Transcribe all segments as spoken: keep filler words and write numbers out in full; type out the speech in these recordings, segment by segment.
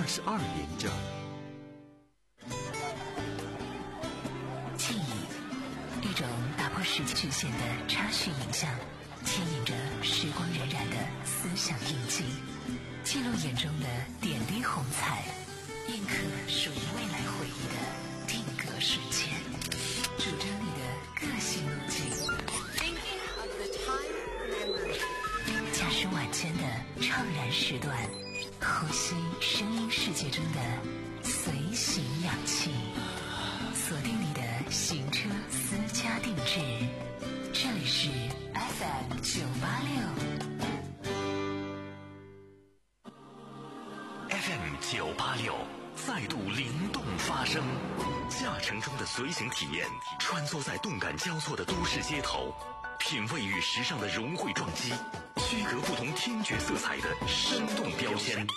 二十二连着。 记忆，一种打破时间局限的插叙影像，牵引着时光荏苒的思想印记，记录眼中的点滴红彩，印刻属于未来回忆的定格瞬间，主张你的个性路径。驾驶晚间的怅然时段，呼吸声音世界中的随行氧气，锁定你的行车私家定制。这里是 F M 九八六 F M 九八六再度灵动发声，驾乘中的随行体验，穿梭在动感交错的都市街头，品味与时尚的融汇撞击，区隔不同听觉色彩的生动标签。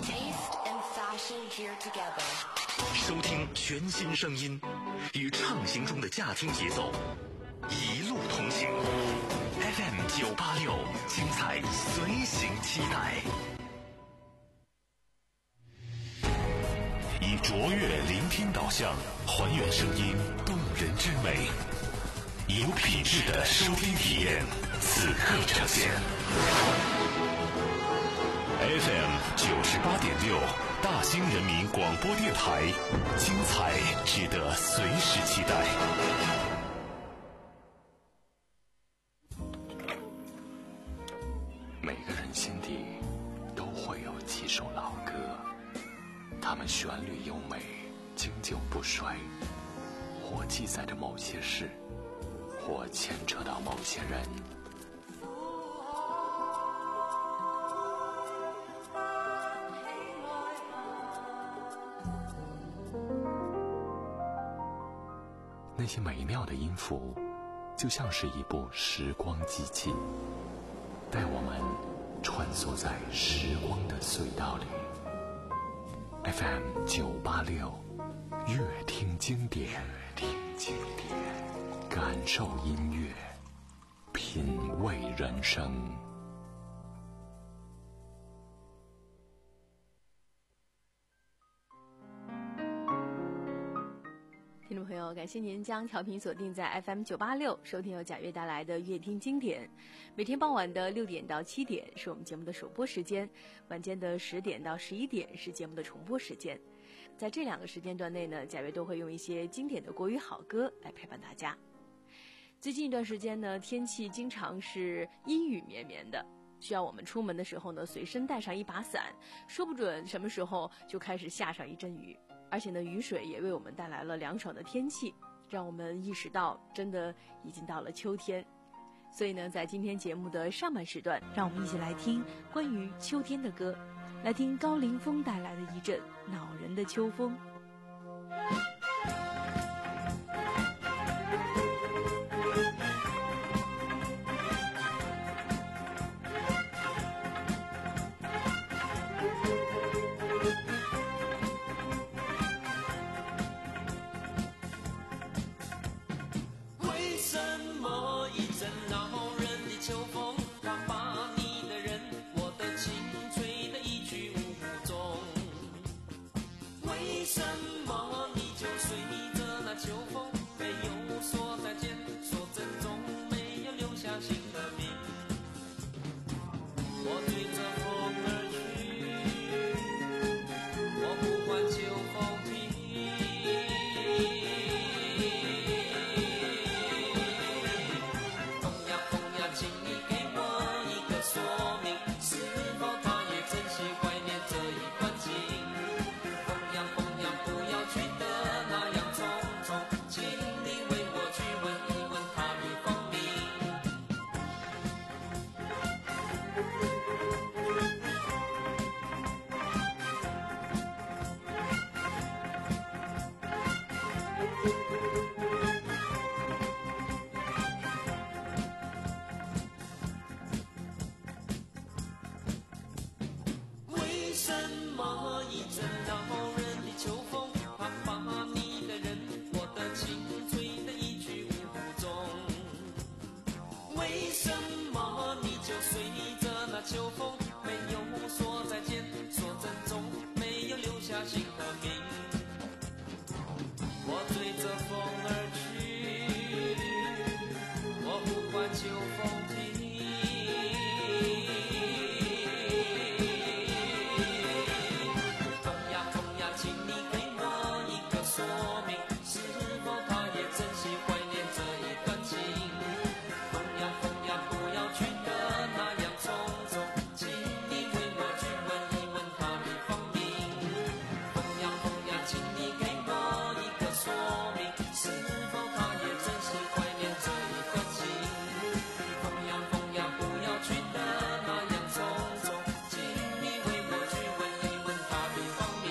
收听全新声音，与畅行中的驾听节奏，一路同行。F M 九八六，精彩随行期待。 以卓越聆听导向，还原声音动人之美，有品质的收听体验，此刻呈现。F M 九十八点六，大兴人民广播电台，精彩值得随时期待。 每个人心底都会有几首老歌，它们旋律优美，经久不衰，或记载着某些事，或牵扯到某些人。那些美妙的音符，就像是一部时光机器，带我们穿梭在时光的隧道里。F M 九八六，乐听经典，乐听经典，感受音乐，品味人生。 听众朋友，感谢您将调频锁定在 F M 九八六，收听由贾悦带来的乐听经典。每天傍晚的六点到七点是我们节目的首播时间，晚间的十点到十一点是节目的重播时间。在这两个时间段内呢，贾悦都会用一些经典的国语好歌来陪伴大家。最近一段时间呢，天气经常是阴雨绵绵的，需要我们出门的时候呢，随身带上一把伞，说不准什么时候就开始下上一阵雨。而且呢，雨水也为我们带来了凉爽的天气，让我们意识到真的已经到了秋天。所以呢，在今天节目的上半时段，让我们一起来听关于秋天的歌，来听高凌风带来的一阵恼人的秋风。 为什么你就下心和命，我追着风而去，我呼唤秋风停。风呀风呀，请你给我一个说明，是否他也珍惜怀念这一段情？风呀风呀，不要去的那样匆匆，请你为我去问一问他的芳名。风呀风呀，请你给我一个说明，是否他也珍惜怀念这一段情？风呀风呀，不要去的那样匆匆，请你为我去问一问他的芳名。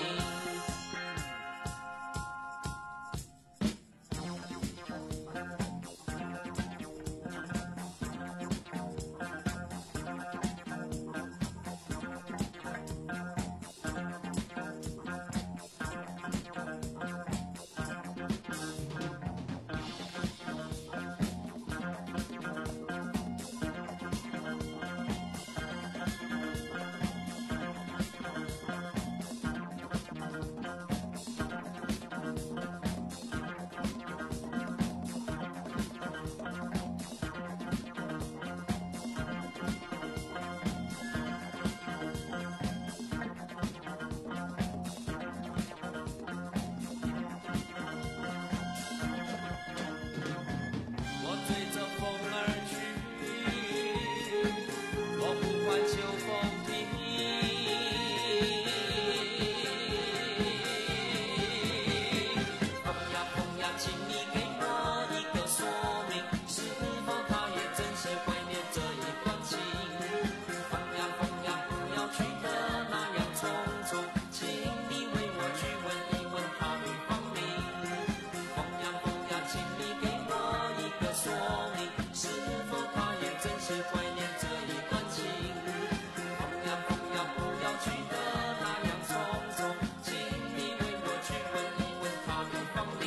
我追着风而去，我呼唤秋风停。风呀风呀，请你给我一个说明，是否他也珍惜怀念这一段情？风呀风呀，不要去的那样匆匆，请你为我去问一问他的芳名。风呀风呀，请你给我一个说明，是否他也珍惜怀念这一段情？风呀风呀，不要去的那样匆匆，请你为我去问一问他的芳名。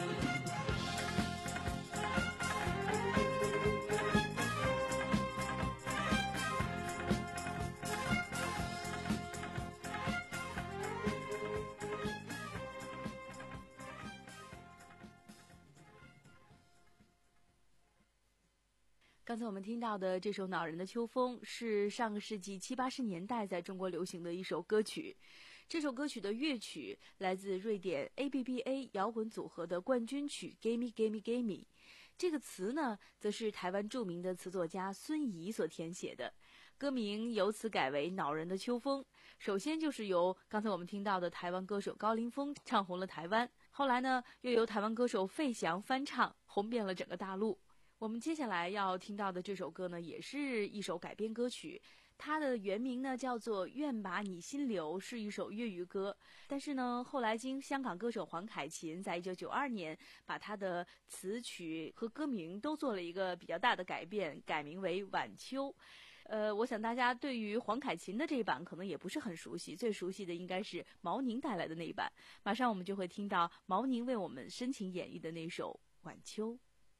刚才我们听到的这首《恼人的秋风》是上个世纪七八十年代在中国流行的一首歌曲。这首歌曲的乐曲来自瑞典 A B B A 摇滚组合的冠军曲《Gimme Gimme Gimme》。这个词呢，则是台湾著名的词作家孙怡所填写的。歌名由此改为《恼人的秋风》。首先就是由刚才我们听到的台湾歌手高凌风唱红了台湾，后来呢，又由台湾歌手费翔翻唱，红遍了整个大陆。我们接下来要听到的这首歌呢，也是一首改编歌曲，它的原名呢叫做《愿把你心留》，是一首粤语歌。但是呢，后来经香港歌手黄凯芹在一九九二年把它的词曲和歌名都做了一个比较大的改变，改名为《晚秋》。呃，我想大家对于黄凯芹的这一版可能也不是很熟悉，最熟悉的应该是毛宁带来的那一版。马上我们就会听到毛宁为我们深情演绎的那首《晚秋》。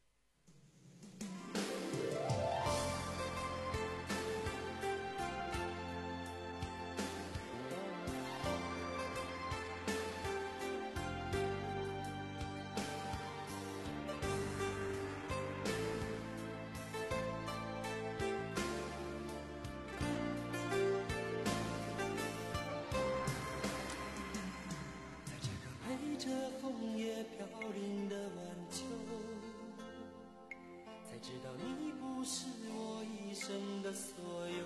这枫叶飘零的晚秋，才知道你不是我一生的所有。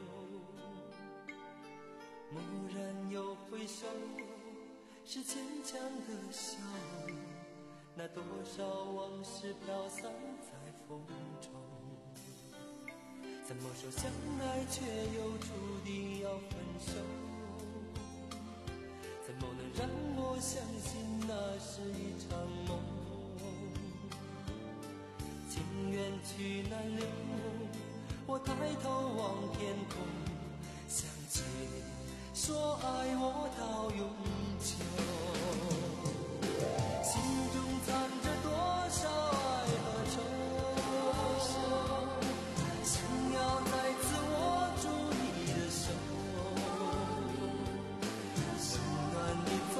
蓦然又回首，是坚强的笑，那多少往事飘散在风中。怎么说相爱却又注定要分手？怎么能让我相信那是一场梦？情缘去难留，我抬头望天空，想起说爱我到永久。心中藏着多少爱和愁，想要再次握住你的手，心暖的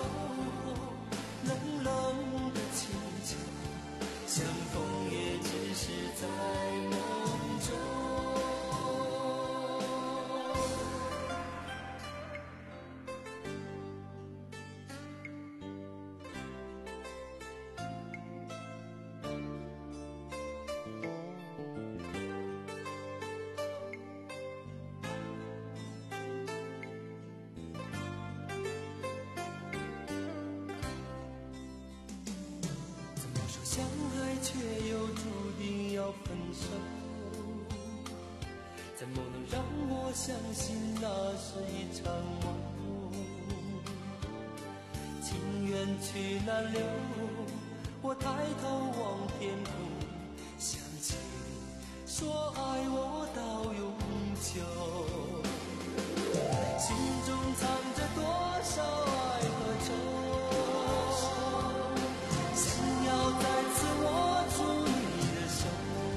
手，怎么能让我相信那是一场梦？情缘去难留，我抬头望天空，想起你说爱我到永久，心中藏着多少爱和愁，想要再次握住你的手，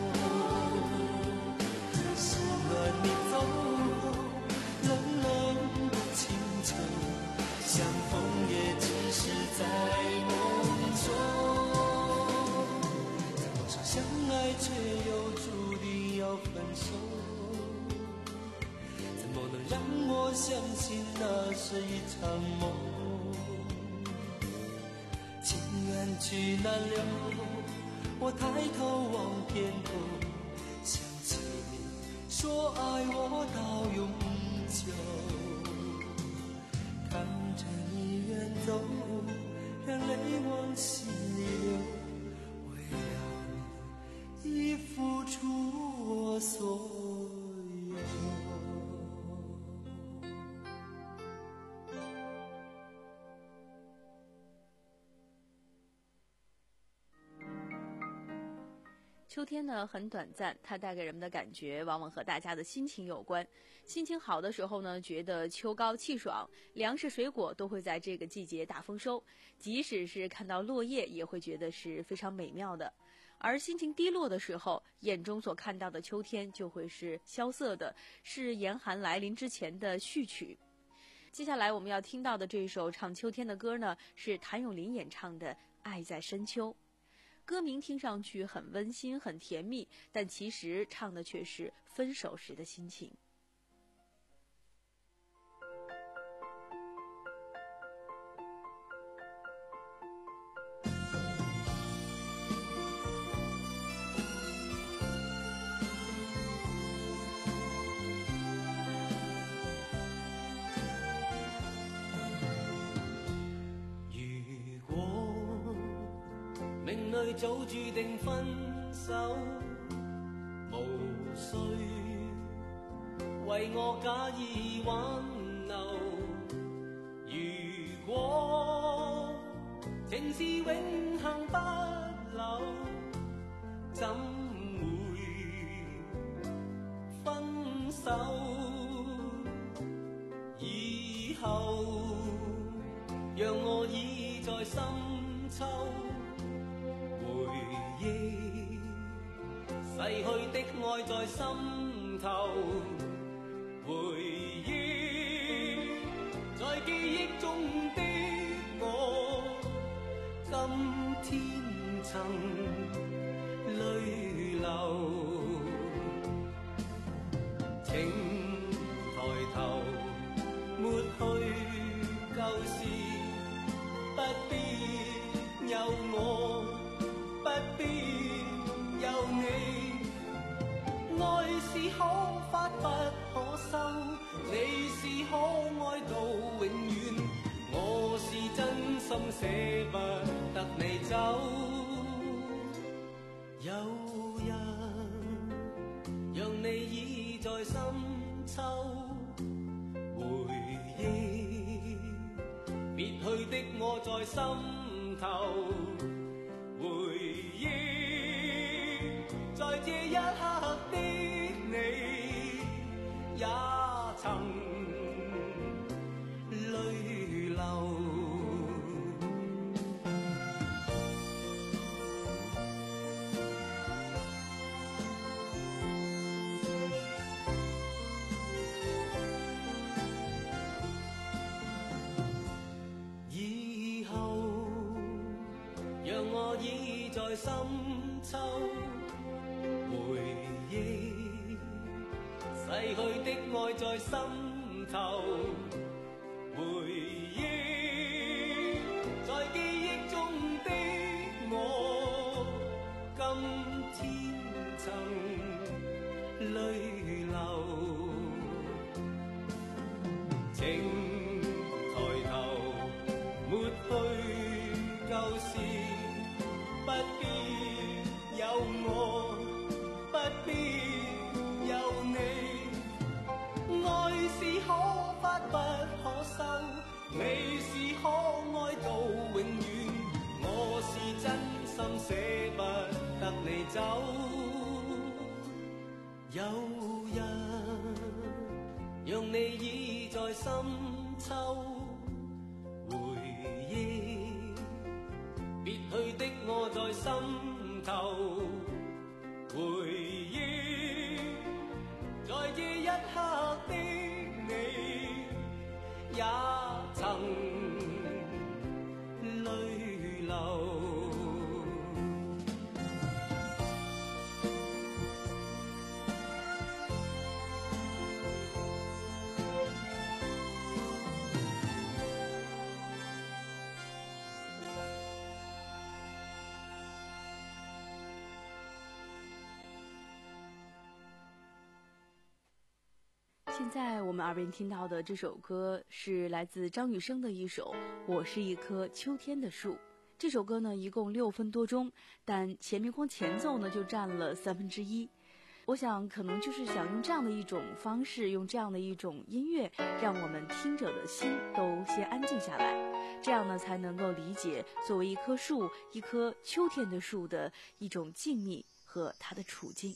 是暖你走后冷冷的清秋，相逢也只是在梦中，怎么说相爱却又注定要分手？怎么能让我相信那是一场梦？情缘去难留，我抬头望天空，想起你说爱我到永久，看着你远走，让泪往心里流，为了你已付出我所有。 秋天呢很短暂，它带给人们的感觉往往和大家的心情有关。心情好的时候呢，觉得秋高气爽，粮食水果都会在这个季节大丰收，即使是看到落叶也会觉得是非常美妙的。而心情低落的时候，眼中所看到的秋天就会是萧瑟的，是严寒来临之前的序曲。接下来我们要听到的这首唱秋天的歌呢，是谭咏麟演唱的《爱在深秋》。歌名听上去很温馨很甜蜜，但其实唱的却是分手时的心情。 命里早注定分手，無需為我假意挽留。如果情是永恆不朽，怎會分手？以後讓我倚在深秋，回憶逝去的愛在心頭，回憶在記憶中的我，今天曾淚流。請抬頭抹去舊事，不必有我，不必有你。愛是可發不可收，你是可愛到永遠，我是真心捨不得你走。有人讓你倚在深秋，回憶別去的我在心頭，回憶在這一刻的你，也曾淚流。以後讓我倚在深秋，回憶逝去的愛在心頭，回憶在記憶中的我，今天曾淚流。請抬頭抹去舊事，不必有我，不頭，回憶在這一刻的你，也曾淚流。 现在我们耳边听到的这首歌是来自张雨生的一首《我是一棵秋天的树》。这首歌呢一共六分多钟，但前面光前奏呢就占了三分之一。我想可能就是想用这样的一种方式，用这样的一种音乐，让我们听者的心都先安静下来，这样呢才能够理解作为一棵树，一棵秋天的树的一种静谧和它的处境。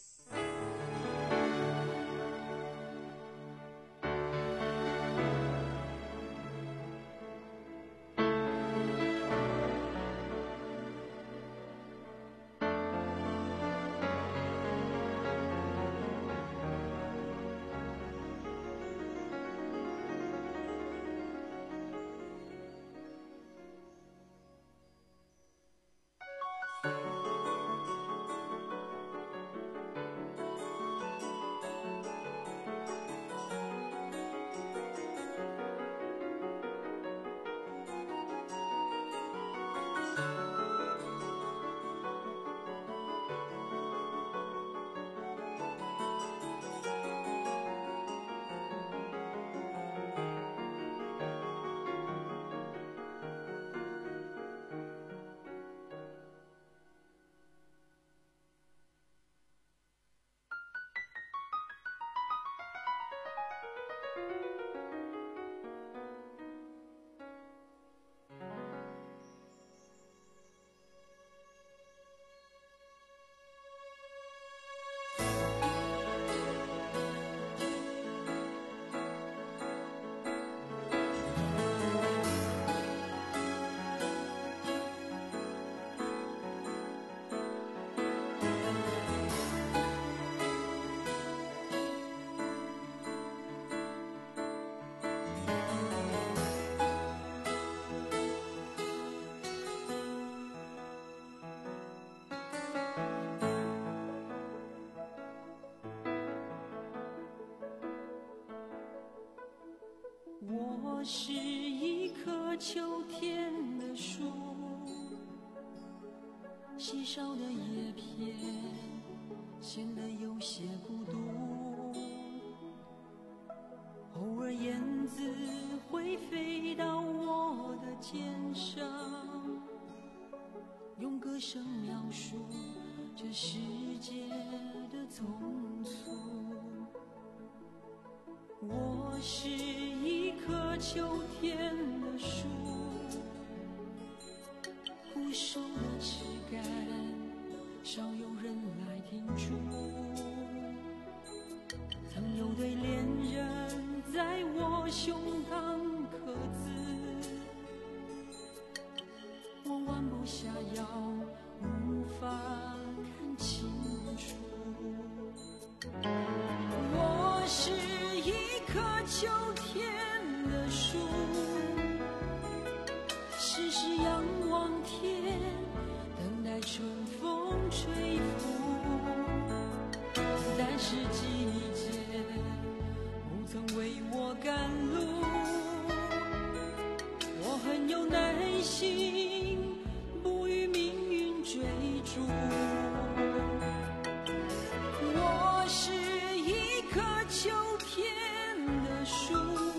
我是一棵秋天的树，稀少的叶片显得有些孤独，偶尔燕子会飞到我的肩上，用歌声描述这世界的匆促。我是一棵秋天的树，枯瘦的枝干少有人来停驻，曾有对恋人在我胸膛刻字，我弯不下腰，无法看清楚。我是一棵秋天的树，时时仰望天，等待春风吹拂，但是季节不曾为我赶路，我很有耐心，不与命运追逐。我是一棵秋天的树，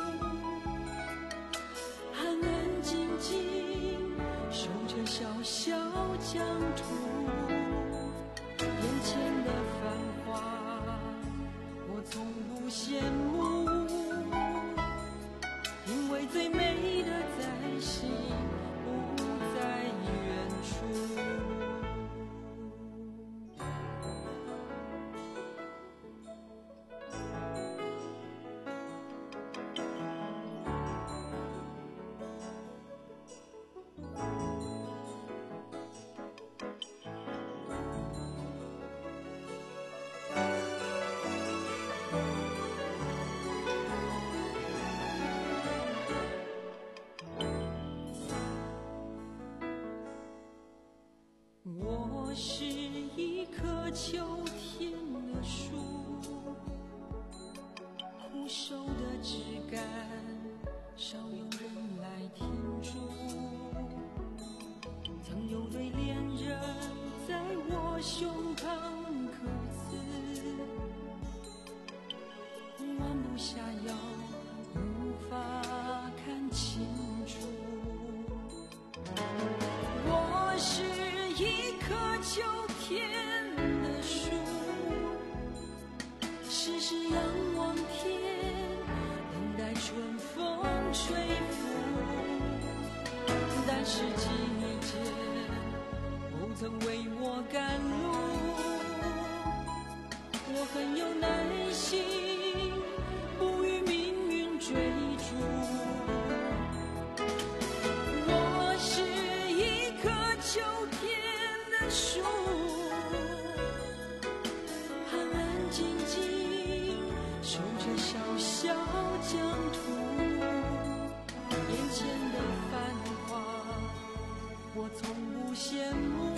安安静静守着小小疆土，眼前的繁华我从不羡慕，因为最美的在心，不在远处。 我是一棵秋天的树，枯瘦的枝干少有人来停驻，曾有对恋人在我胸膛刻字，弯不下腰，无法看清楚。我是一棵秋天的树，时时仰望天，等待春风吹拂。但是季节不曾为我赶路，我很有耐心，不与命运追逐。我是一棵秋天的树，安安静静守着小小疆土。眼前的繁华我从不羡慕，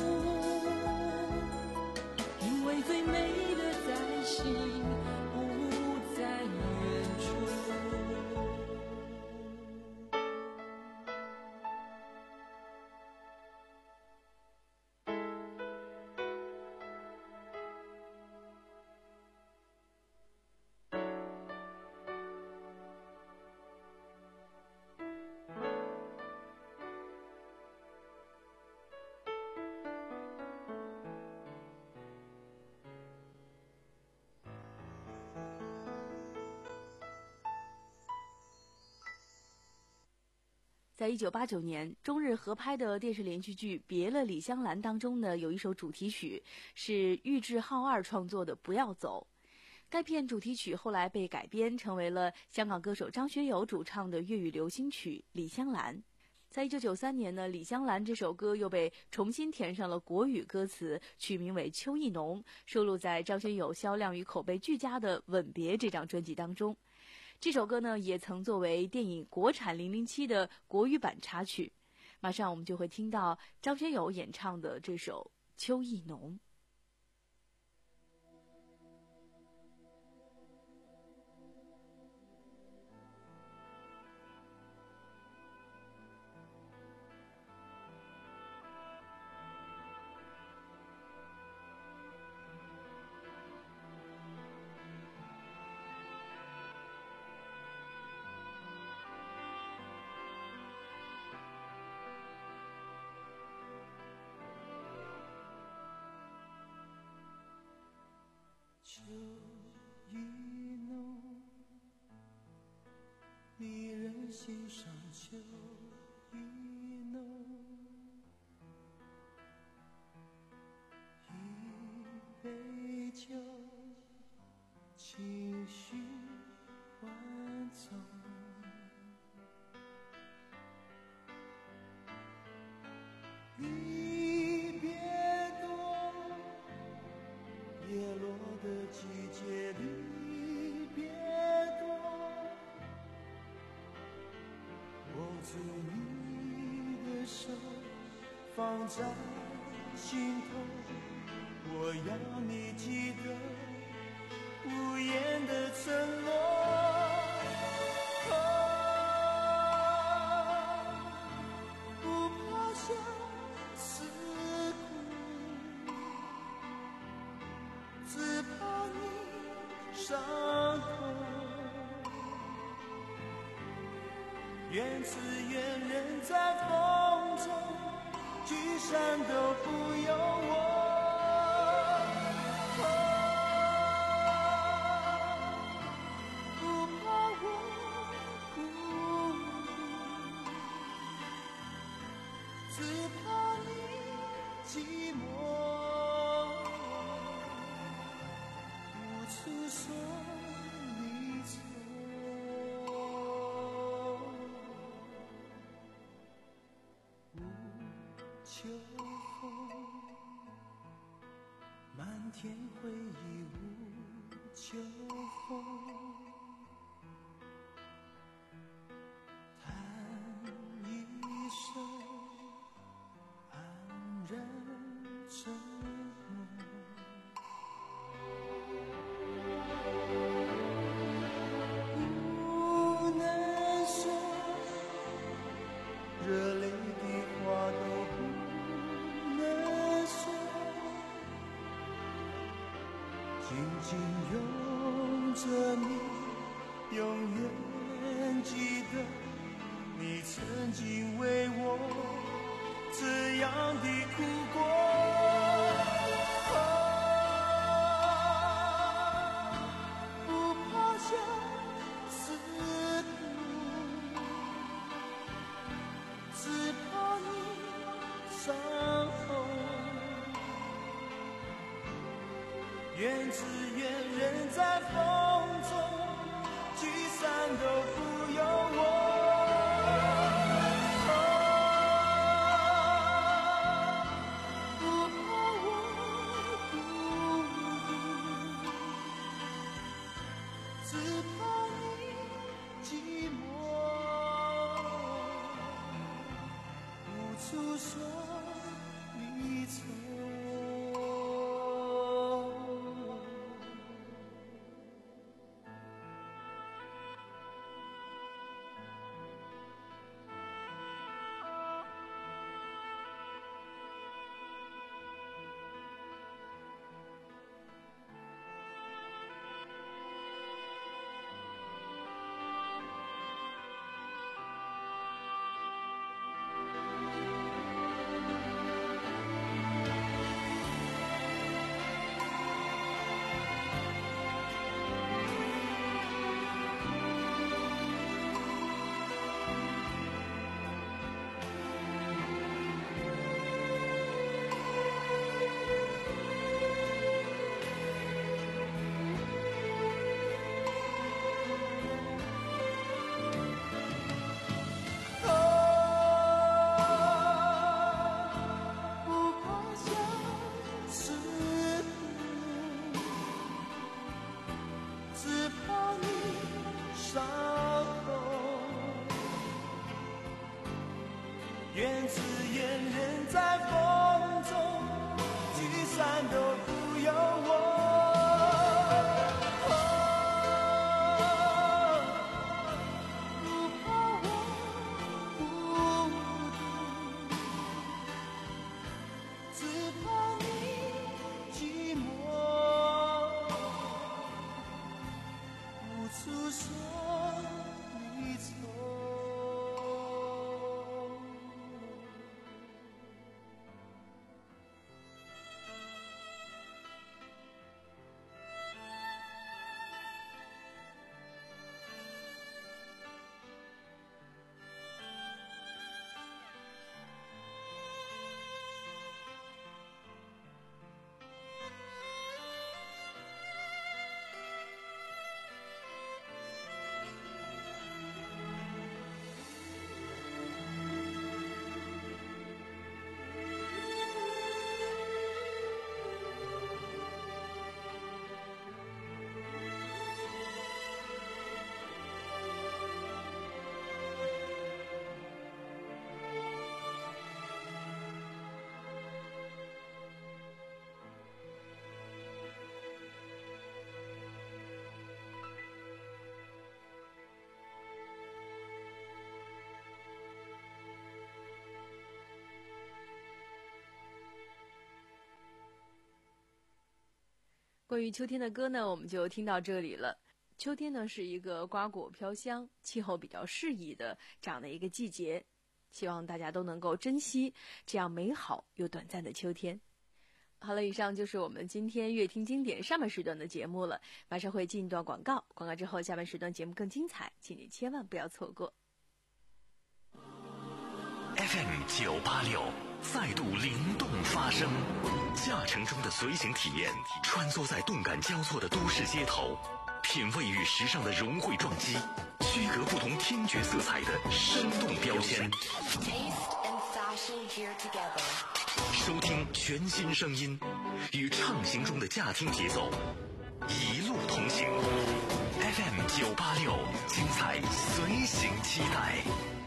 因为最美的在心，不在远处。 在一九八九年中日合拍的电视连续剧《别了李香兰》当中呢，有一首主题曲是玉置浩二创作的《不要走》。该片主题曲后来被改编成为了香港歌手张学友主唱的粤语流行曲《李香兰》。在一九九三年呢，《李香兰》这首歌又被重新填上了国语歌词，取名为《秋意浓》，收录在张学友销量与口碑俱佳的《吻别》这张专辑当中。这首歌呢，也曾作为电影国产零零七的国语版插曲。马上我们就会听到张学友演唱的这首《秋意浓》。 秋意浓，离人心上秋意浓，一杯酒，情绪万种，离别多，叶落的季节离别多，握住你的手，放在心头，我要你记得无言的承诺。不怕相思苦，只怕你伤痛。愿此愿人在风中，聚散都不由我。不怕我孤独，只怕你寂寞，无处说离愁。秋风，漫天回忆无秋风，叹一声安然成紧紧拥着你，永远记得你曾经为我这样的哭过。愿只愿人在风中，聚散都不由我。不怕我孤独，只怕你寂寞，无处说离愁。愿只愿人在风中，聚散都不由我。不怕我孤独，只怕你寂寞，无处说离愁。 关于秋天的歌呢，我们就听到这里了。秋天呢是一个瓜果飘香、气候比较适宜的这样的一个季节，希望大家都能够珍惜这样美好又短暂的秋天。好了，以上就是我们今天乐听经典上半时段的节目了，马上会进一段广告，广告之后下半时段节目更精彩，请你千万不要错过。 F M 九八六再度灵动发声，驾乘中的随行体验，穿梭在动感交错的都市街头，品味与时尚的融汇撞击，区隔不同听觉色彩的生动标签。收听全新声音，与畅行中的驾听节奏，一路同行。F M 九八六，精彩随行期待。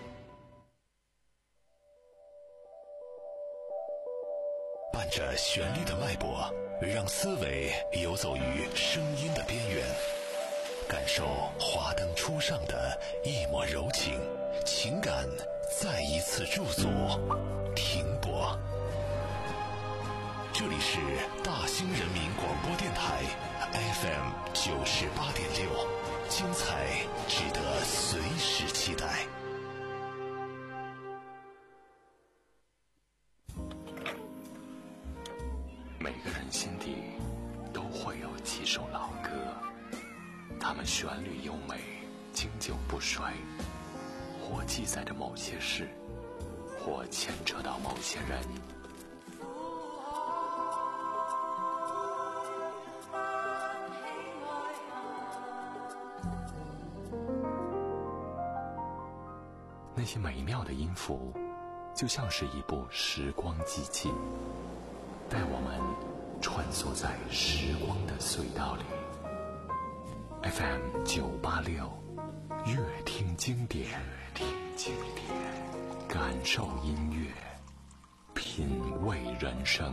伴着旋律的脉搏，让思维游走于声音的边缘，感受华灯初上的一抹柔情，情感再一次驻足停泊。这里是大兴人民广播电台 F M 九十八点六，精彩值得随时期待。 每个人心底都会有几首老歌，它们旋律优美，经久不衰，或记载着某些事，或牵扯到某些人。那些美妙的音符，就像是一部时光机器，带我们穿梭在时光的隧道里。F M 九八六，乐听经典，乐听经典，感受音乐，品味人生。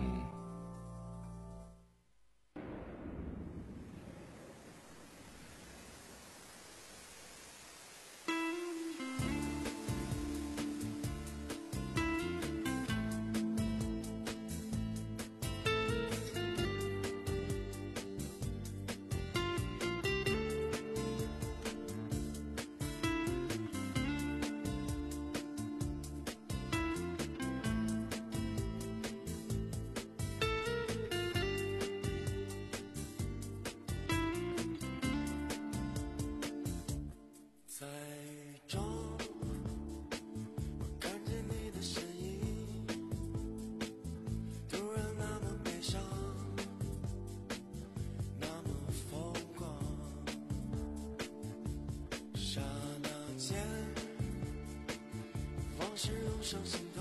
是涌上心头，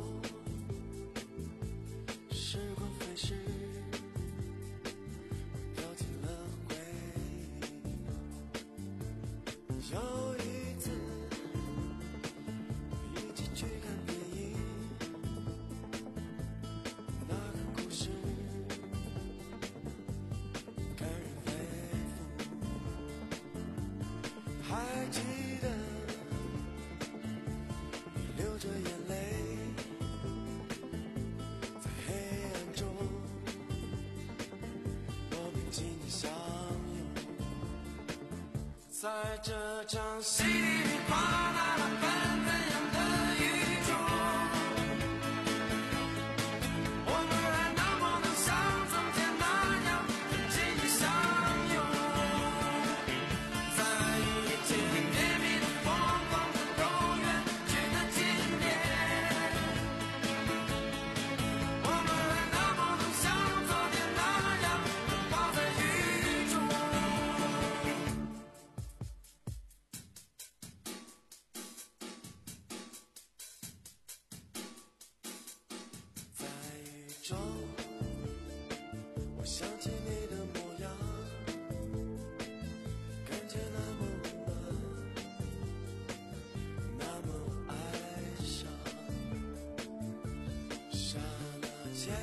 时光飞逝，掉进了回忆。有一次，一起去看电影，那个故事感人肺腑，还记得流着眼泪，在黑暗中莫名其妙相拥，在这场戏里跨大了奔怎样的宇宙，我们还能不能像从前那样紧紧相拥，在遇见甜蜜的疯狂的永远去的今天，我们还能不能像昨天那样跑在雨中，在雨中我想起你的模样，感觉那么温暖，那么哀伤，刹那间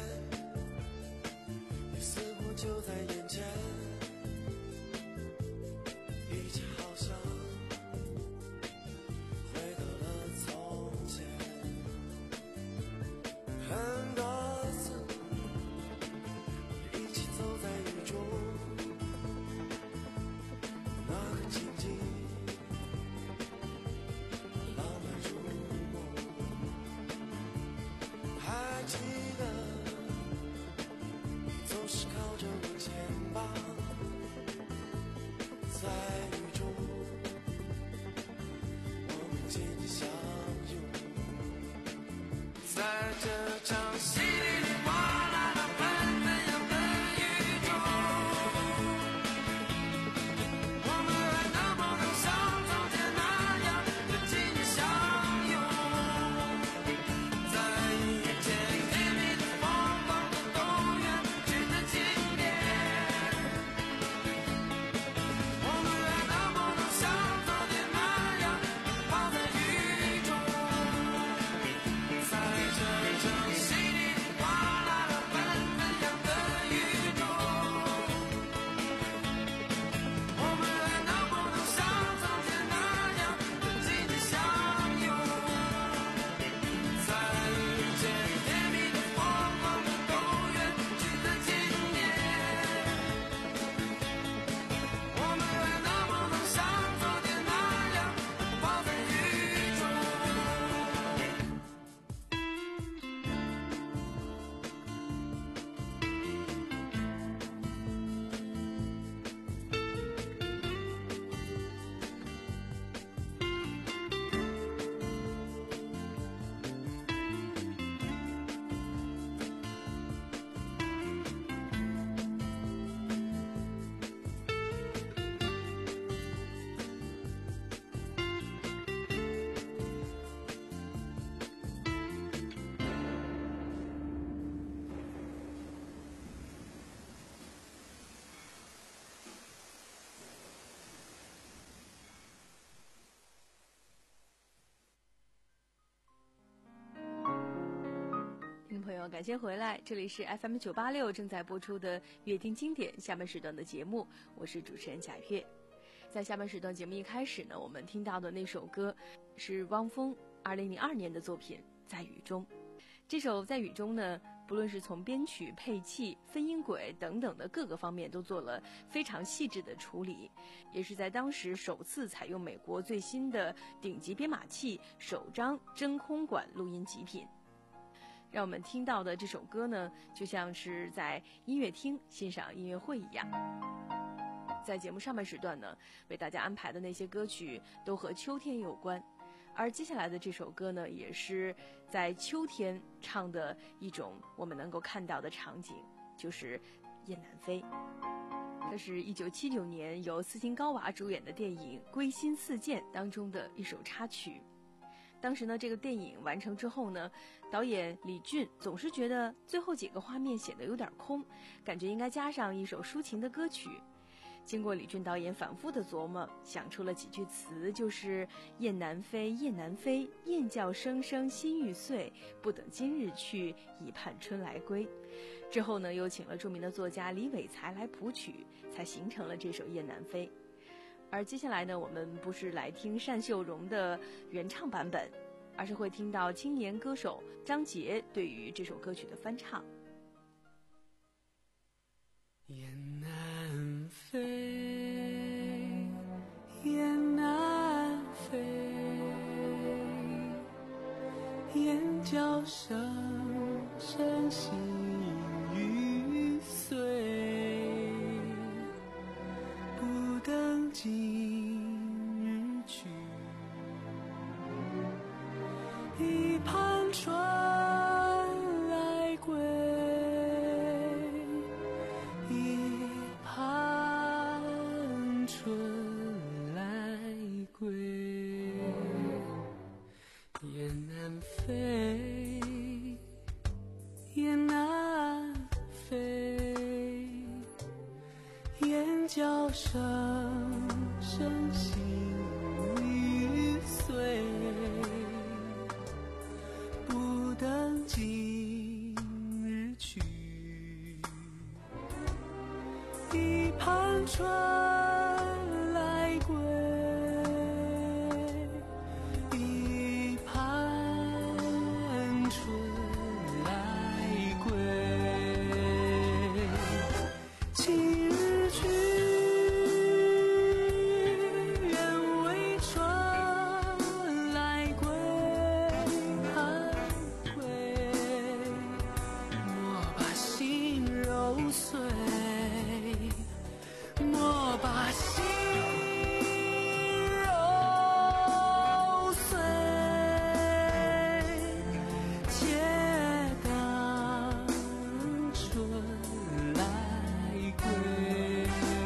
你似乎就在眼前，一切好像回到了从前，很多次一起走在雨中，那个情景浪漫如梦，还记得友，感谢回来，这里是 F M 九八六正在播出的乐听经典下半时段的节目，我是主持人贾月。在下半时段节目一开始呢，我们听到的那首歌是汪峰二零零二年的作品《在雨中》。这首《在雨中》呢，不论是从编曲、配器、分音轨等等的各个方面都做了非常细致的处理，也是在当时首次采用美国最新的顶级编码器首张真空管录音极品。让我们听到的这首歌呢，就像是在音乐厅欣赏音乐会一样。在节目上半时段呢，为大家安排的那些歌曲都和秋天有关，而接下来的这首歌呢，也是在秋天唱的一种我们能够看到的场景，就是《雁南飞》。这是一九七九年由斯琴高娃主演的电影《归心似箭》当中的一首插曲。当时呢，这个电影完成之后呢，导演李俊总是觉得最后几个画面显得有点空，感觉应该加上一首抒情的歌曲。经过李俊导演反复的琢磨，想出了几句词，就是雁南飞，雁南飞，雁叫声声心欲碎，不等今日去，已盼春来归。之后呢，又请了著名的作家李伟才来谱曲，才形成了这首《雁南飞》。而接下来呢，我们不是来听单秀荣的原唱版本，而是会听到青年歌手张杰对于这首歌曲的翻唱。 雁南飞，雁南飞，雁叫声声心欲碎，不等今日去，一盼春来归，一盼春来归。雁南飞，雁南飞，雁叫声声心欲碎，不等今日去，一盼春来归，一盼春来归。今日去，愿为春来归，归，莫把心揉碎，莫把心揉碎，且等春来归。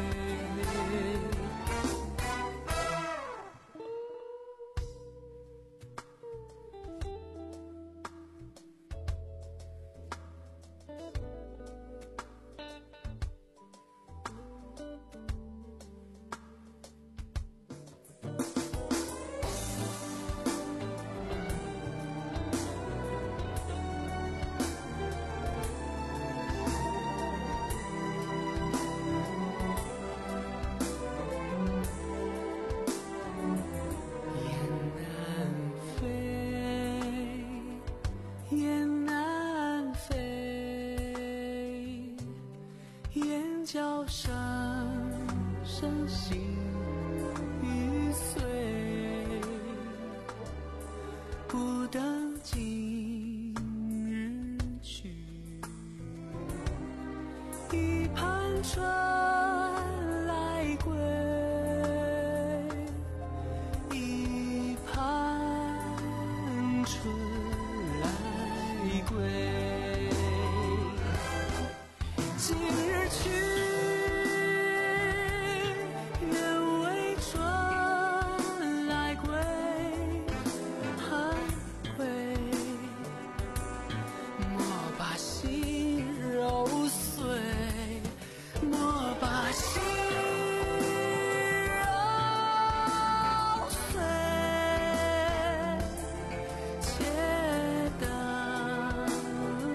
雁南飞，雁叫声声心欲碎，不等今日去，一盼春来归，一盼春来归。今日去，愿为春来归，归，莫把心揉碎，莫把心揉碎，且等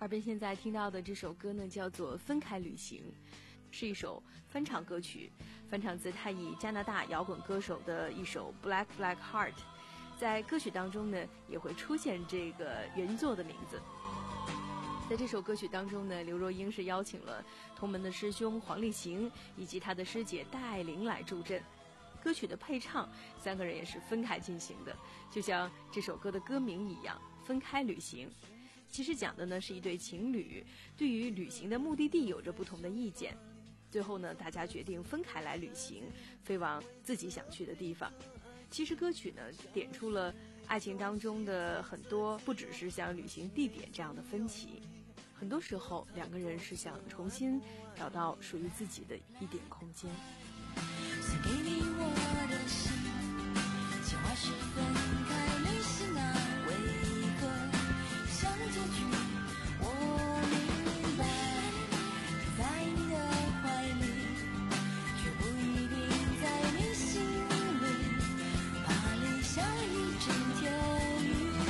耳边现在听到的这首歌呢，叫做《分开旅行》，是一首翻唱歌曲，翻唱自泰裔加拿大摇滚歌手的一首《Black Black Heart》。在歌曲当中呢，也会出现这个原作的名字。在这首歌曲当中呢，刘若英是邀请了同门的师兄黄立行以及他的师姐戴爱玲来助阵。歌曲的配唱，三个人也是分开进行的，就像这首歌的歌名一样，《分开旅行》。其实讲的呢是一对情侣对于旅行的目的地有着不同的意见，最后呢大家决定分开来旅行，飞往自己想去的地方。其实歌曲呢点出了爱情当中的很多，不只是像旅行地点这样的分歧，很多时候两个人是想重新找到属于自己的一点空间。 送给你我的心，计划是分开旅行啊，为何像结局我明白，在你的怀里，却不一定在你心里，怕留下一整天雨。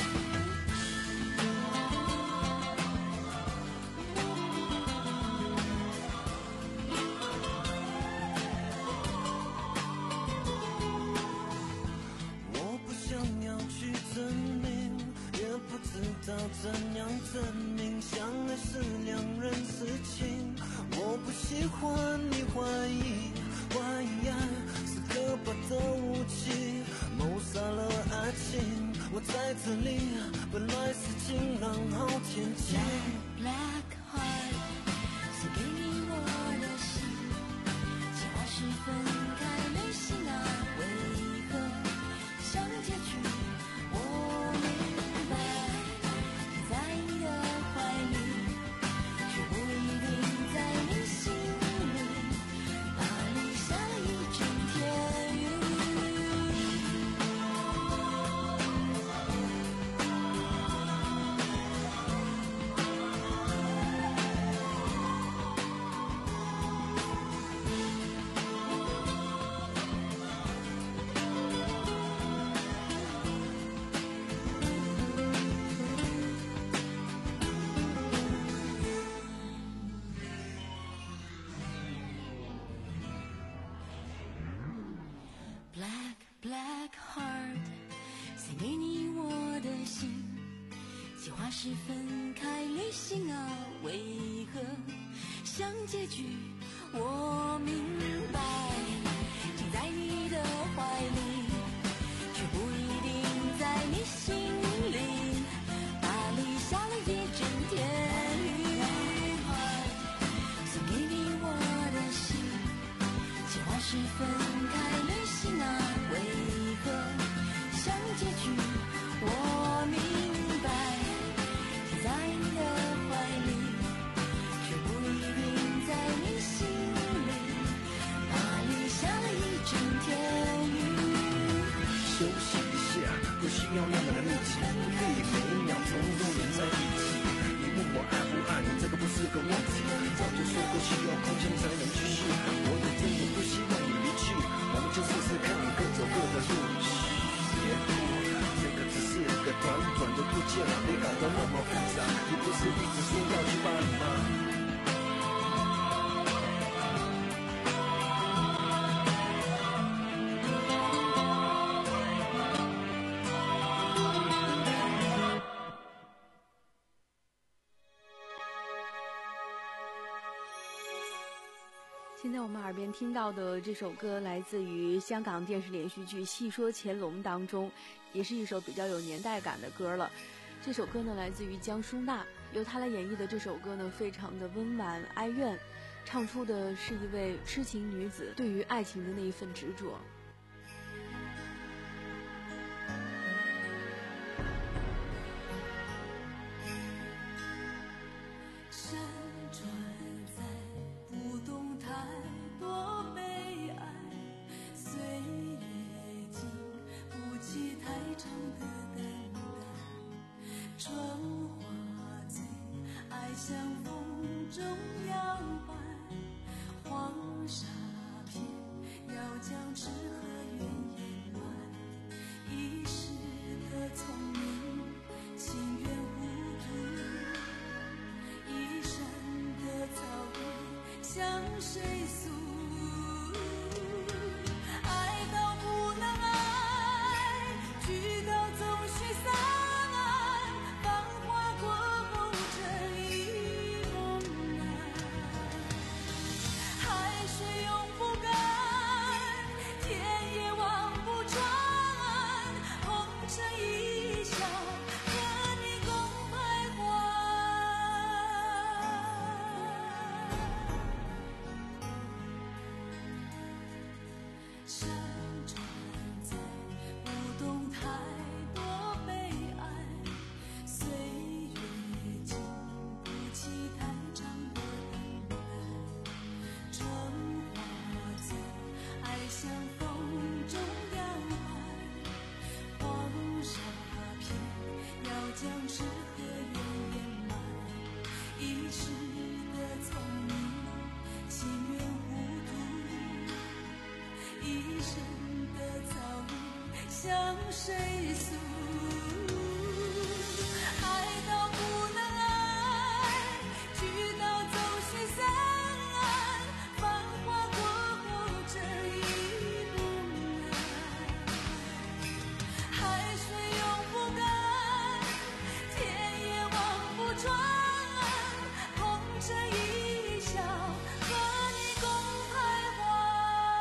我不想要去证明，也不知道怎样证明，相爱是两人事情。我不喜欢你怀疑，怀疑爱是可怕的武器，谋杀了爱情。我在这里，本来是晴朗好天气。 Black heart， 送给你我的心，计划是分开旅行啊，为何像结局我明白，在你的怀里，却不一定在你心里，怕留下了一整天雨。Black black heart， 送给你我的心，计划是分开旅行啊，为何像结局我明白，停在你的怀里，却不一定在你心里，怕留下了一整天雨。送给你我的心，计划是分开旅行啊，为何像结局我明白，停在你的怀里，却不一定在你心里，怕留下了一整天雨。 休息一下，不需要那么的密集，可以每一秒钟都连在一起。你问我爱不爱你，这个不是个问题，早就说过需要空间才能继续。我也真的不希望你离去，我们就试试看，各走各的路。别哭，这个只是个短短的不见，别搞得那么复杂。你不是一直说要去巴黎吗？ 现在我们耳边听到的这首歌来自于香港电视连续剧《戏说乾隆》当中，也是一首比较有年代感的歌了。这首歌呢来自于江淑娜，由她来演绎的这首歌呢非常的温婉哀怨，唱出的是一位痴情女子对于爱情的那一份执着。 山川在不动太多悲哀，岁月经不起太长的等待，春花醉，爱像风中摇摆，黄沙片要将痴和怨掩埋，一时的聪明，情愿糊涂。 谁诉？爱到不能爱，聚到总须散。繁华过后这一梦啊，海水永不干，天也望不穿。红尘一笑，和你共徘徊。山川在不动太多悲哀，岁月经不起太长的等待。春花在爱像风中摇摆，黄沙片要将诗和远掩埋。一时的聪明，心愿糊涂，一生的遭遇向谁诉？爱到不能爱，聚到总须散。繁华过后这一梦啊，海水永不干，天也望不穿。红尘一笑，和你共徘徊。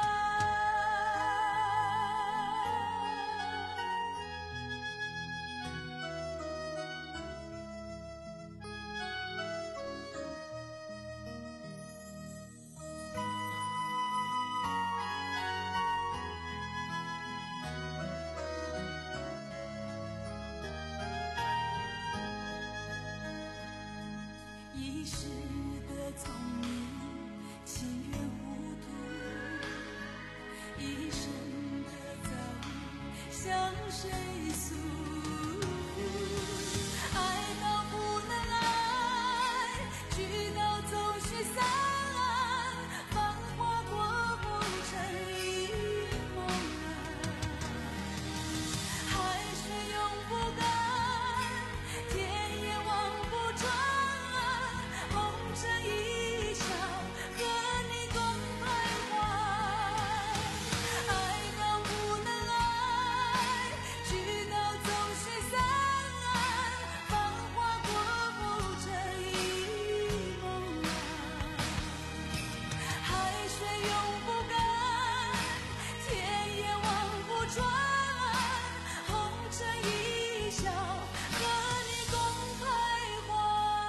一时的聪明，心愿糊涂，一生的遭遇向谁诉？爱到不能爱，聚到总须散。繁华过后这一梦啊，海水永不干，天也望不穿。红尘一笑，和你共徘徊。爱到不能爱，聚到总须散。繁华过后这一梦啊，海水永不干，天也望不穿。红尘一笑，和你共徘徊。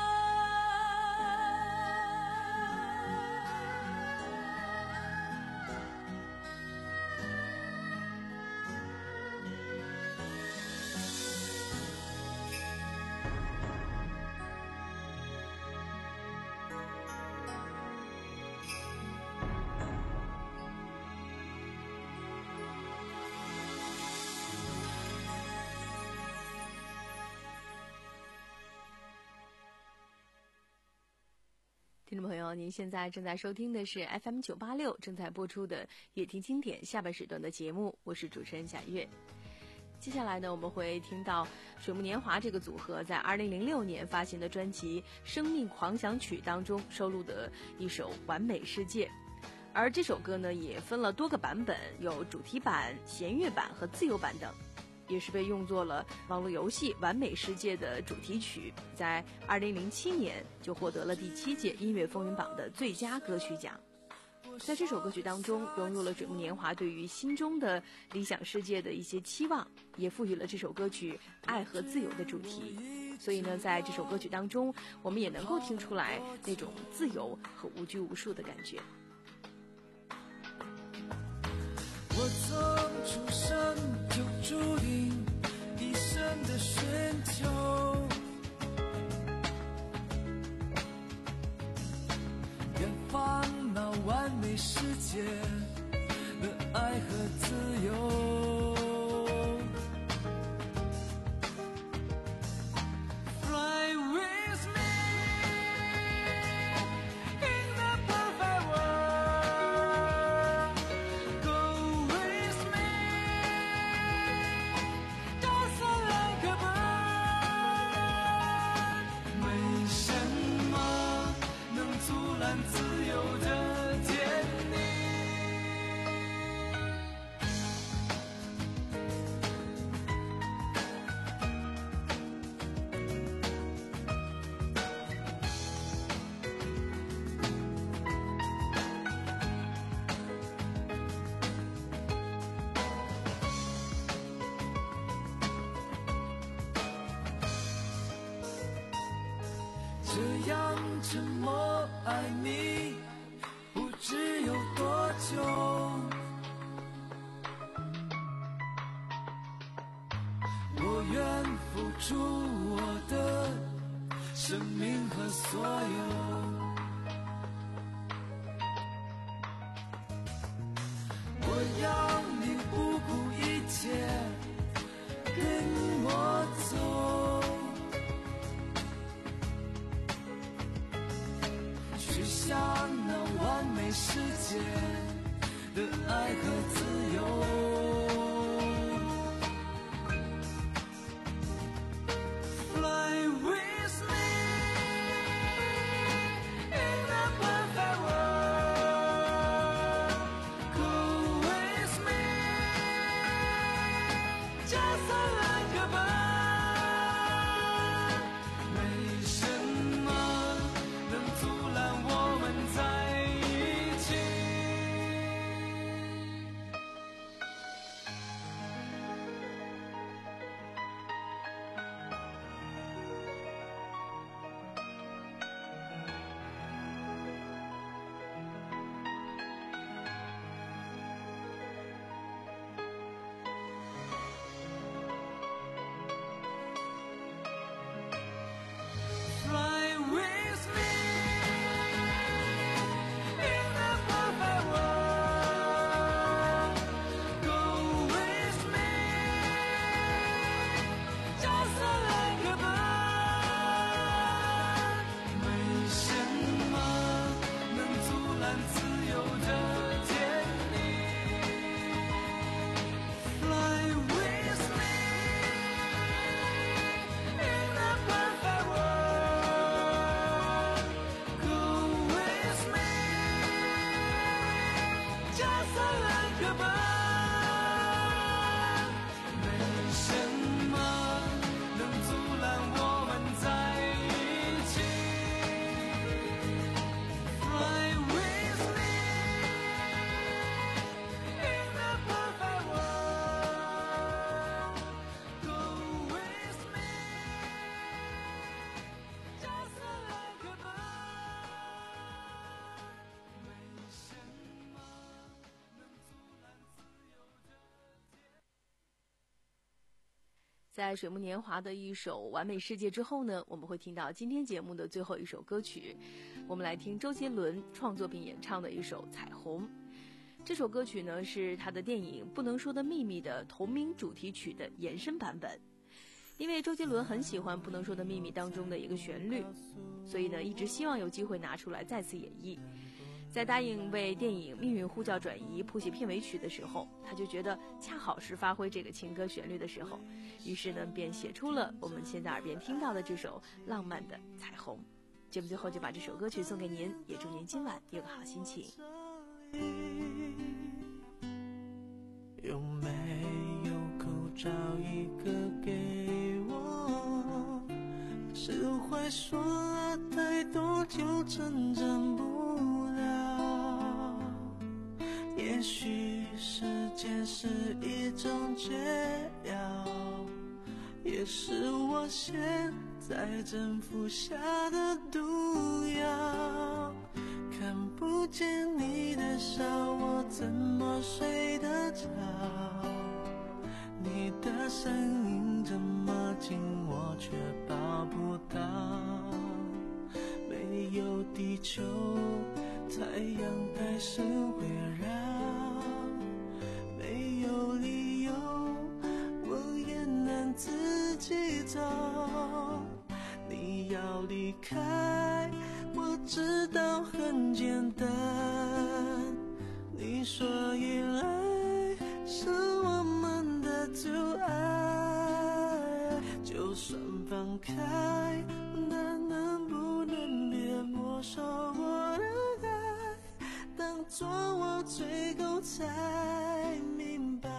听众朋友，您现在正在收听的是 F M 九八六正在播出的《乐听经典》下半时段的节目，我是主持人贾月。接下来呢，我们会听到水木年华这个组合在二零零六年发行的专辑《生命狂想曲》当中收录的一首《完美世界》。而这首歌呢，也分了多个版本，有主题版、弦乐版和自由版等，也是被用作了网络游戏《完美世界》的主题曲，在二零零七年就获得了第七届音乐风云榜的最佳歌曲奖。在这首歌曲当中，融入了水木年华对于心中的理想世界的一些期望，也赋予了这首歌曲爱和自由的主题。所以呢，在这首歌曲当中，我们也能够听出来那种自由和无拘无束的感觉。 我从出生就注定一生的寻求，远方那完美世界的爱和自由。Fly with me in the perfect world. Go with me, 高速两个奔。没什么能阻拦自由的沉默爱你，不知有多久。我愿付出我的生命和所有。我要你不顾一切跟我走，去向那完美世界的爱和自由。Fly with me in the perfect world. Go with me, just like a bird. 没什么能阻拦我们在一起。Fly with me in the perfect world. Go with me, just like a bird. 没什么能阻拦自由的天地。Fly with me in the perfect world. Go with me, just like a bird. 没什么能阻拦我们在一起。Fly with me in the perfect world. Go with me, just like a bird. 没什么能阻拦自由的天。 在水木年华的一首《完美世界》之后呢，我们会听到今天节目的最后一首歌曲，我们来听周杰伦创作并演唱的一首《彩虹》。这首歌曲呢是他的电影《不能说的秘密》的同名主题曲的延伸版本。因为周杰伦很喜欢《不能说的秘密》当中的一个旋律，所以呢一直希望有机会拿出来再次演绎。在答应为电影《命运呼叫转移》谱写片尾曲的时候，他就觉得恰好是发挥这个情歌旋律的时候，于是呢便写出了我们现在耳边听到的这首浪漫的彩虹。节目最后就把这首歌曲送给您，也祝您今晚有个好心情。 有没有口罩一个给我？释怀说了太多就成长不了。也许时间是一种解药，也是我现在正服下的毒药。看不见你的笑，我怎么睡得着？你的声音这么近，我却抱不到。没有地球，太阳还是围绕。没有理由，我也能自己走。你要离开，我知道很简单。你说依赖是我们的阻碍，就算放开，那能不能别没收我的爱？当作我最后才明白。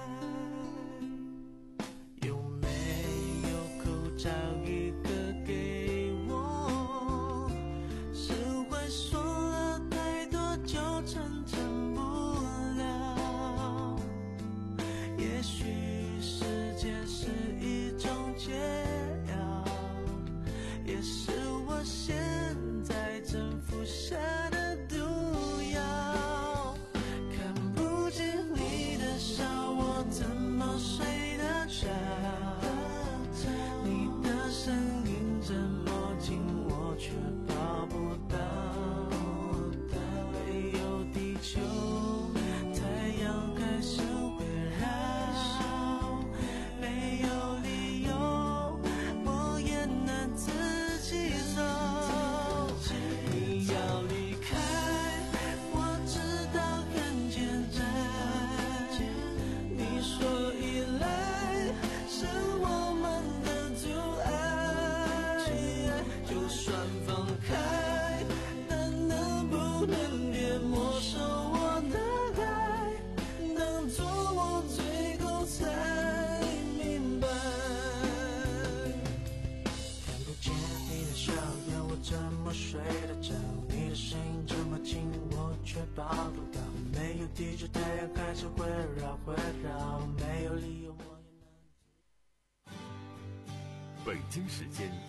有没有口罩一个给我？释怀说了太多就成长不了。也许时间是一种解药，也是我现在么睡得着？你的声音这么近，我却抱不到。没有地球，太阳还是会绕会绕，没有理由我也能。 北京时间